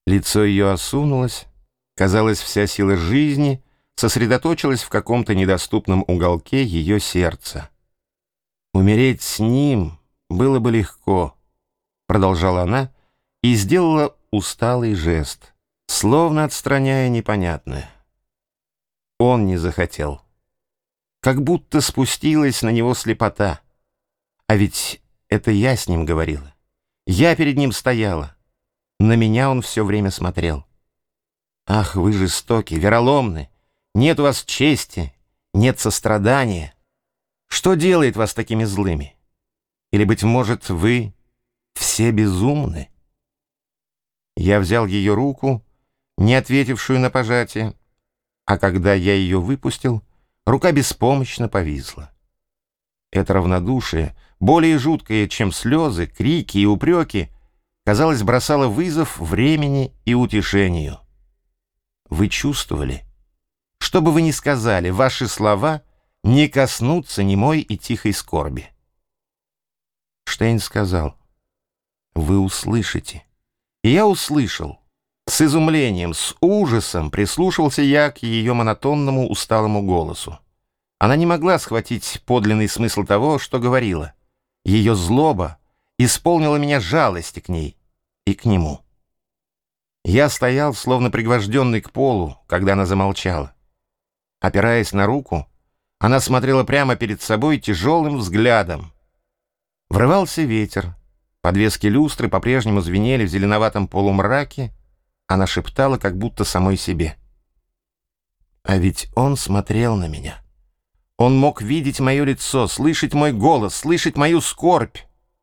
Лицо ее осунулось, казалось, вся сила жизни сосредоточилась в каком-то недоступном уголке ее сердца. «Умереть с ним было бы легко», — продолжала она и сделала усталый жест, словно отстраняя непонятное. Он не захотел. Как будто спустилась на него слепота. А ведь это я с ним говорила. Я перед ним стояла. На меня он все время смотрел. Ах, вы жестоки, вероломны. Нет у вас чести, нет сострадания. Что делает вас такими злыми? Или, быть может, вы все безумны? Я взял ее руку, не ответившую на пожатие, а когда я ее выпустил, рука беспомощно повисла. Это равнодушие, более жуткое, чем слезы, крики и упреки, казалось, бросало вызов времени и утешению. Вы чувствовали? Что бы вы ни сказали, ваши слова не коснутся немой и тихой скорби. Штейн сказал: «Вы услышите». И я услышал. С изумлением, с ужасом прислушивался я к ее монотонному усталому голосу. Она не могла схватить подлинный смысл того, что говорила. Ее злоба исполнила меня жалости к ней и к нему. Я стоял, словно пригвожденный к полу, когда она замолчала. Опираясь на руку, она смотрела прямо перед собой тяжелым взглядом. Врывался ветер, подвески люстры по-прежнему звенели в зеленоватом полумраке, она шептала, как будто самой себе. А ведь он смотрел на меня. Он мог видеть мое лицо, слышать мой голос, слышать мою скорбь.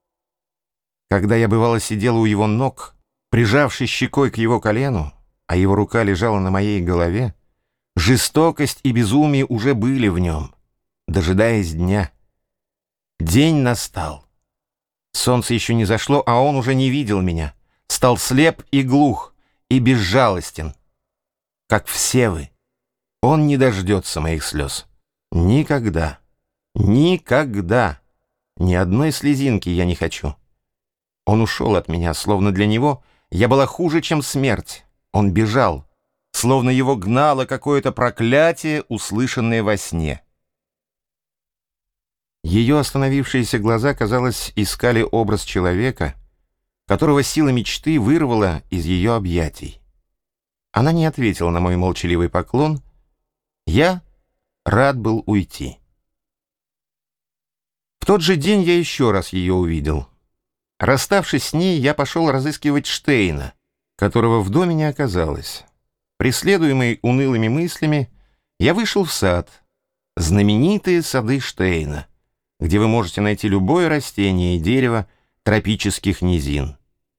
Когда я, бывало, сидела у его ног, прижавшись щекой к его колену, а его рука лежала на моей голове, жестокость и безумие уже были в нем, дожидаясь дня. День настал. Солнце еще не зашло, а он уже не видел меня, стал слеп и глух, и безжалостен. Как все вы, он не дождется моих слез. Никогда, никогда, ни одной слезинки я не хочу. Он ушел от меня, словно для него я была хуже, чем смерть. Он бежал, словно его гнало какое-то проклятие, услышанное во сне. Ее остановившиеся глаза, казалось, искали образ человека, которого сила мечты вырвала из ее объятий. Она не ответила на мой молчаливый поклон. Я рад был уйти. В тот же день я еще раз ее увидел. Расставшись с ней, я пошел разыскивать Штейна, которого в доме не оказалось. Преследуемый унылыми мыслями, я вышел в сад, знаменитые сады Штейна, где вы можете найти любое растение и дерево тропических низин.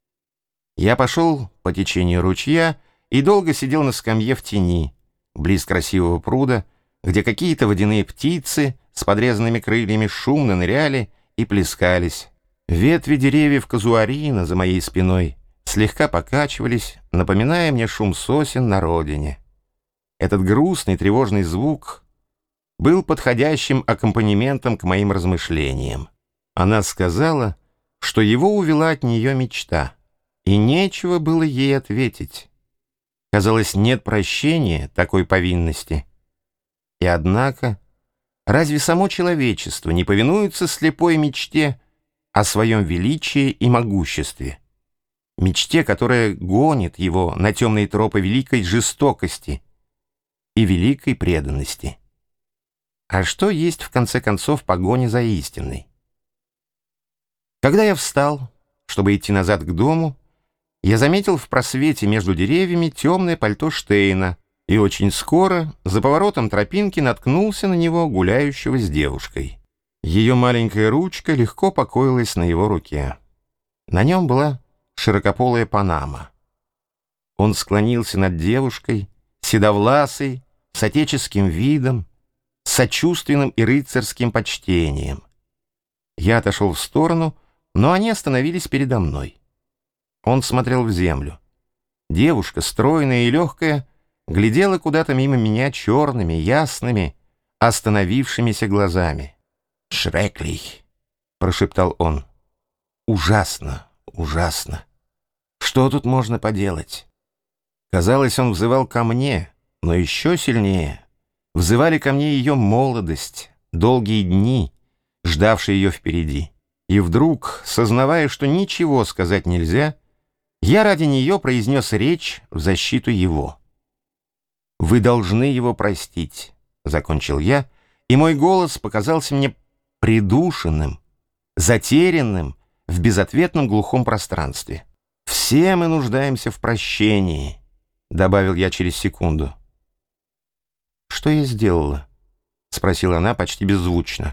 Я пошел по течению ручья и долго сидел на скамье в тени, близ красивого пруда, где какие-то водяные птицы с подрезанными крыльями шумно ныряли и плескались. Ветви деревьев казуарина за моей спиной слегка покачивались, напоминая мне шум сосен на родине. Этот грустный тревожный звук был подходящим аккомпанементом к моим размышлениям. Она сказала, что его увела от нее мечта, и нечего было ей ответить. Казалось, нет прощения такой повинности. И однако, разве само человечество не повинуется слепой мечте о своем величии и могуществе? Мечте, которая гонит его на темные тропы великой жестокости и великой преданности. А что есть, в конце концов, погоня за истиной? Когда я встал, чтобы идти назад к дому, я заметил в просвете между деревьями темное пальто Штейна и очень скоро за поворотом тропинки наткнулся на него, гуляющего с девушкой. Ее маленькая ручка легко покоилась на его руке. На нем была широкополая панама. Он склонился над девушкой, седовласый, с отеческим видом, с сочувственным и рыцарским почтением. Я отошел в сторону, но они остановились передо мной. Он смотрел в землю. Девушка, стройная и легкая, глядела куда-то мимо меня черными, ясными, остановившимися глазами. «Шреклих», — прошептал он. «Ужасно, ужасно. Что тут можно поделать? Казалось, он взывал ко мне, но еще сильнее взывали ко мне ее молодость, долгие дни, ждавшие ее впереди. И вдруг, сознавая, что ничего сказать нельзя, я ради нее произнес речь в защиту его. «Вы должны его простить», — закончил я, и мой голос показался мне придушенным, затерянным в безответном глухом пространстве. «Все мы нуждаемся в прощении», — добавил я через секунду. «Что я сделала?» — спросила она почти беззвучно.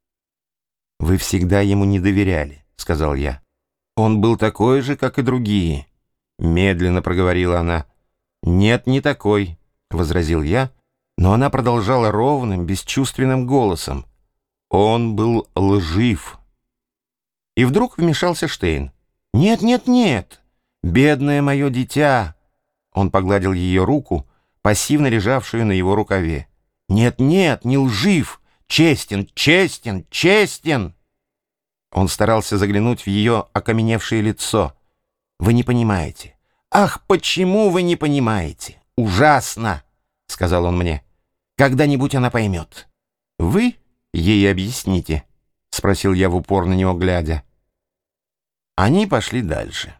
«Вы всегда ему не доверяли», — сказал я. «Он был такой же, как и другие», — медленно проговорила она. «Нет, не такой», — возразил я, но она продолжала ровным, бесчувственным голосом. «Он был лжив». И вдруг вмешался Штейн. «Нет, нет, нет! Бедное мое дитя!» Он погладил ее руку, пассивно лежавшую на его рукаве. «Нет, нет, не лжив! Честен, честен, честен!» Он старался заглянуть в ее окаменевшее лицо. «Вы не понимаете. Ах, почему вы не понимаете? Ужасно!» — сказал он мне. «Когда-нибудь она поймет». «Вы ей объясните?» — спросил я в упор на него глядя. Они пошли дальше.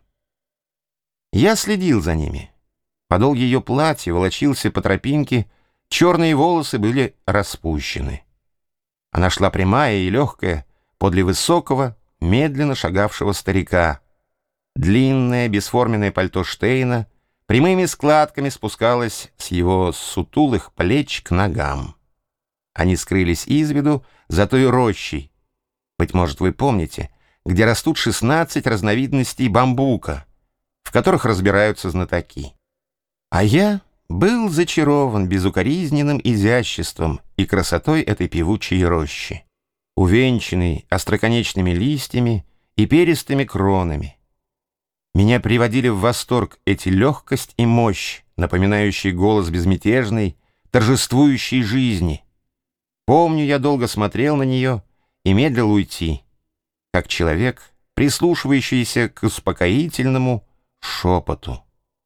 Я следил за ними. Подол ее платья волочился по тропинке, черные волосы были распущены. Она шла прямая и легкая подле высокого, медленно шагавшего старика. Длинное бесформенное пальто Штейна прямыми складками спускалось с его сутулых плеч к ногам. Они скрылись из виду за той рощей. Быть может, вы помните, где растут 16 разновидностей бамбука, в которых разбираются знатоки. А я был зачарован безукоризненным изяществом и красотой этой певучей рощи, увенчанной остроконечными листьями и перистыми кронами. Меня приводили в восторг эти легкость и мощь, напоминающие голос безмятежной, торжествующей жизни. Помню, я долго смотрел на нее и медлил уйти, как человек, прислушивающийся к успокоительному шепоту.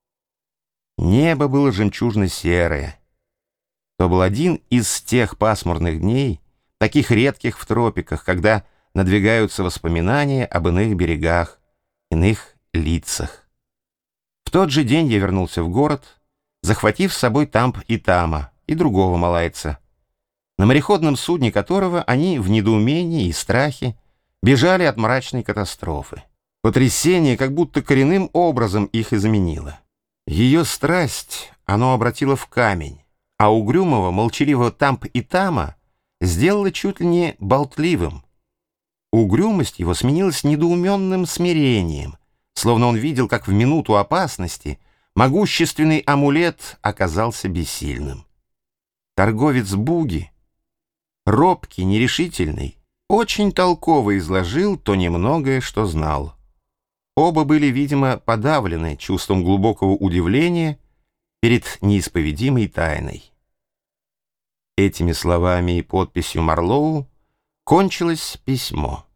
Небо было жемчужно-серое. То был один из тех пасмурных дней, таких редких в тропиках, когда надвигаются воспоминания об иных берегах, иных лицах. В тот же день я вернулся в город, захватив с собой Тамп и Тама и другого малайца, на мореходном судне которого они в недоумении и страхе бежали от мрачной катастрофы. Потрясение как будто коренным образом их изменило. Ее страсть оно обратило в камень, а угрюмого, молчаливого Тамп и Тама сделало чуть ли не болтливым. Угрюмость его сменилась недоуменным смирением, словно он видел, как в минуту опасности могущественный амулет оказался бессильным. Торговец Буги, робкий, нерешительный, очень толково изложил то немногое, что знал. Оба были, видимо, подавлены чувством глубокого удивления перед неисповедимой тайной. Этими словами и подписью Марлоу кончилось письмо.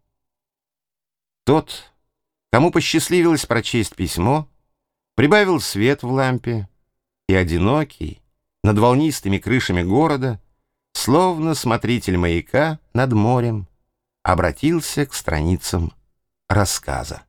Тот, кому посчастливилось прочесть письмо, прибавил свет в лампе, и одинокий, над волнистыми крышами города, словно смотритель маяка над морем, обратился к страницам рассказа.